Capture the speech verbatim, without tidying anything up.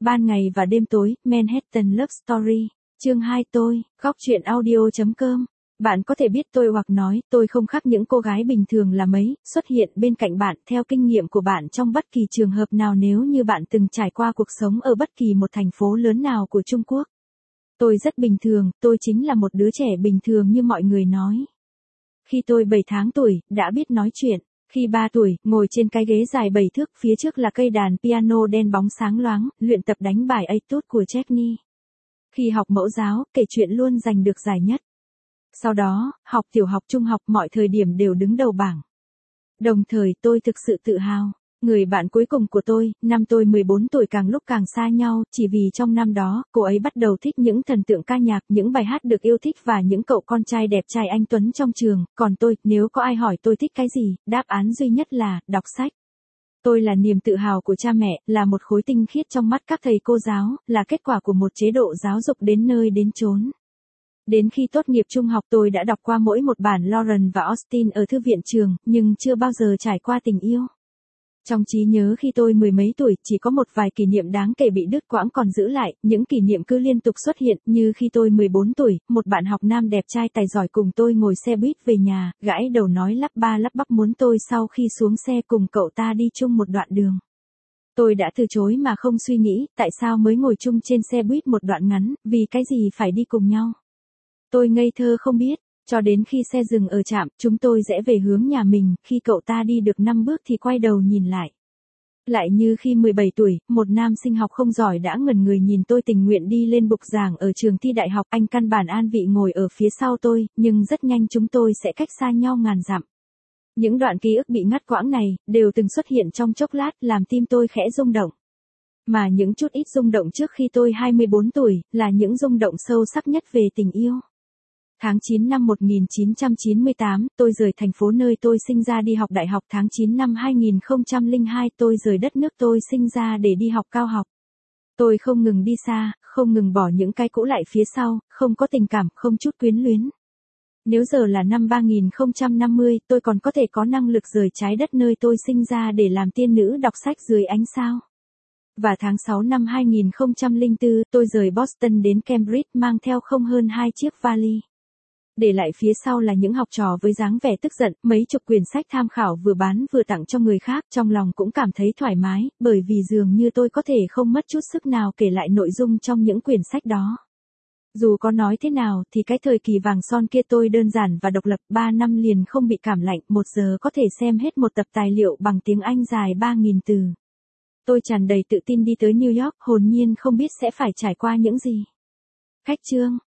Ban ngày và đêm tối, Manhattan Love Story. Chương hai tôi, góc truyện audio chấm com. Bạn có thể biết tôi hoặc nói tôi không khác những cô gái bình thường là mấy, xuất hiện bên cạnh bạn theo kinh nghiệm của bạn trong bất kỳ trường hợp nào nếu như bạn từng trải qua cuộc sống ở bất kỳ một thành phố lớn nào của Trung Quốc. Tôi rất bình thường, tôi chính là một đứa trẻ bình thường như mọi người nói. Khi tôi bảy tháng tuổi, đã biết nói chuyện. Khi ba tuổi, ngồi trên cái ghế dài bảy thước, phía trước là cây đàn piano đen bóng sáng loáng, luyện tập đánh bài Etude của Chechny. Khi học mẫu giáo, kể chuyện luôn giành được giải nhất. Sau đó, học tiểu học trung học mọi thời điểm đều đứng đầu bảng. Đồng thời tôi thực sự tự hào. Người bạn cuối cùng của tôi, năm tôi mười bốn tuổi càng lúc càng xa nhau, chỉ vì trong năm đó, cô ấy bắt đầu thích những thần tượng ca nhạc, những bài hát được yêu thích và những cậu con trai đẹp trai anh tuấn trong trường, còn tôi, nếu có ai hỏi tôi thích cái gì, đáp án duy nhất là, đọc sách. Tôi là niềm tự hào của cha mẹ, là một khối tinh khiết trong mắt các thầy cô giáo, là kết quả của một chế độ giáo dục đến nơi đến chốn. Đến khi tốt nghiệp trung học tôi đã đọc qua mỗi một bản Lauren và Austin ở thư viện trường, nhưng chưa bao giờ trải qua tình yêu. Trong trí nhớ khi tôi mười mấy tuổi, chỉ có một vài kỷ niệm đáng kể bị đứt quãng còn giữ lại, những kỷ niệm cứ liên tục xuất hiện, như khi tôi mười bốn tuổi, một bạn học nam đẹp trai tài giỏi cùng tôi ngồi xe buýt về nhà, gãi đầu nói lắp ba lắp bắp muốn tôi sau khi xuống xe cùng cậu ta đi chung một đoạn đường. Tôi đã từ chối mà không suy nghĩ, tại sao mới ngồi chung trên xe buýt một đoạn ngắn, vì cái gì phải đi cùng nhau. Tôi ngây thơ không biết. Cho đến khi xe dừng ở trạm, chúng tôi rẽ về hướng nhà mình, khi cậu ta đi được năm bước thì quay đầu nhìn lại. Lại như khi mười bảy tuổi, một nam sinh học không giỏi đã ngẩn người nhìn tôi tình nguyện đi lên bục giảng ở trường thi đại học, anh căn bản an vị ngồi ở phía sau tôi, nhưng rất nhanh chúng tôi sẽ cách xa nhau ngàn dặm. Những đoạn ký ức bị ngắt quãng này, đều từng xuất hiện trong chốc lát, làm tim tôi khẽ rung động. Mà những chút ít rung động trước khi tôi hai mươi bốn tuổi, là những rung động sâu sắc nhất về tình yêu. Tháng chín năm một nghìn chín trăm chín mươi tám, tôi rời thành phố nơi tôi sinh ra đi học đại học. Tháng chín năm hai nghìn không trăm lẻ hai, tôi rời đất nước tôi sinh ra để đi học cao học. Tôi không ngừng đi xa, không ngừng bỏ những cái cũ lại phía sau, không có tình cảm, không chút quyến luyến. Nếu giờ là năm ba nghìn không trăm năm mươi, tôi còn có thể có năng lực rời trái đất nơi tôi sinh ra để làm tiên nữ đọc sách dưới ánh sao. Và tháng sáu năm hai nghìn không trăm lẻ bốn, tôi rời Boston đến Cambridge mang theo không hơn hai chiếc vali. Để lại phía sau là những học trò với dáng vẻ tức giận, mấy chục quyển sách tham khảo vừa bán vừa tặng cho người khác, trong lòng cũng cảm thấy thoải mái, bởi vì dường như tôi có thể không mất chút sức nào kể lại nội dung trong những quyển sách đó. Dù có nói thế nào thì cái thời kỳ vàng son kia tôi đơn giản và độc lập, ba năm liền không bị cảm lạnh, một giờ có thể xem hết một tập tài liệu bằng tiếng Anh dài ba nghìn từ. Tôi tràn đầy tự tin đi tới New York, hồn nhiên không biết sẽ phải trải qua những gì. Khách chương.